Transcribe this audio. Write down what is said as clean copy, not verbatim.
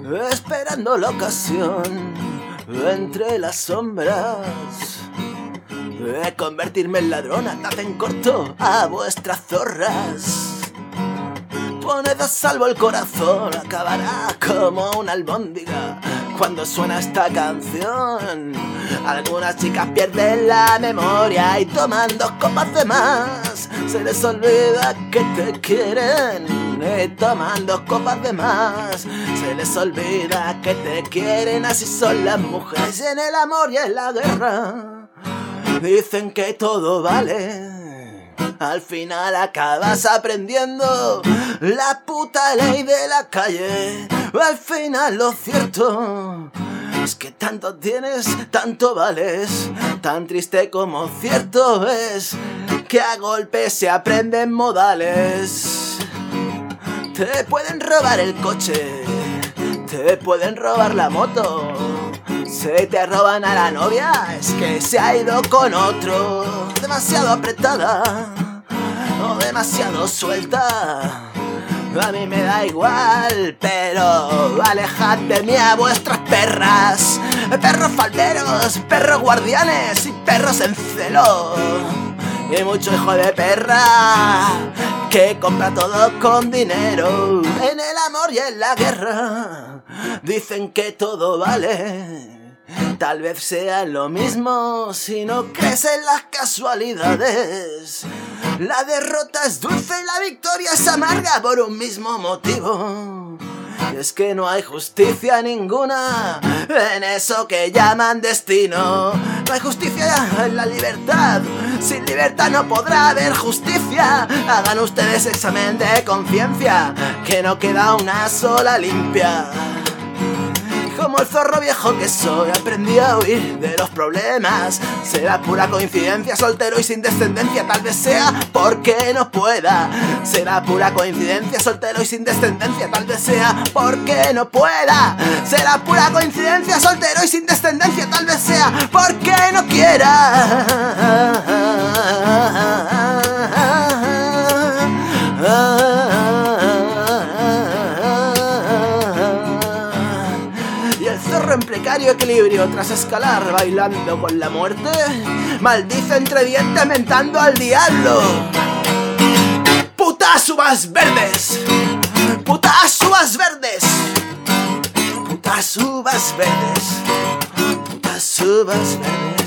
esperando la ocasión entre las sombras de convertirme en ladrón. Atad en corto a vuestras zorras. Poned a salvo el corazón, acabará como una albóndiga cuando suena esta canción. Algunas chicas pierden la memoria y toman 2 copas de más se les olvida que te quieren. Y toman 2 copas de más se les olvida que te quieren. Así son las mujeres en el amor y en la guerra. Dicen que todo vale, al final acabas aprendiendo la puta ley de la calle. Al final lo cierto es que tanto tienes, tanto vales. Tan triste como cierto es que a golpes se aprenden modales. Te pueden robar el coche, te pueden robar la moto. Si te roban a la novia es que se ha ido con otro. Demasiado apretada o demasiado suelta, a mí me da igual, pero alejad de mí a vuestras perras. Perros falderos, perros guardianes y perros en celo. Y mucho hijo de perra que compra todo con dinero. En el amor y en la guerra dicen que todo vale. Tal vez sea lo mismo si no crees en las casualidades. La derrota es dulce y la victoria es amarga por un mismo motivo. Y es que no hay justicia ninguna en eso que llaman destino. No hay justicia en la libertad, sin libertad no podrá haber justicia. Hagan ustedes examen de conciencia, que no queda una sola limpia. Como el zorro viejo que soy, aprendí a huir de los problemas. Será pura coincidencia, soltero y sin descendencia. Tal vez sea porque no pueda. Será pura coincidencia, soltero y sin descendencia. Tal vez sea porque no pueda. Será pura coincidencia, soltero y sin descendencia. Tal vez sea porque no quiera. En precario equilibrio tras escalar bailando con la muerte, maldice entre dientes mentando al diablo. Putas uvas verdes, putas uvas verdes, putas uvas verdes, putas uvas verdes.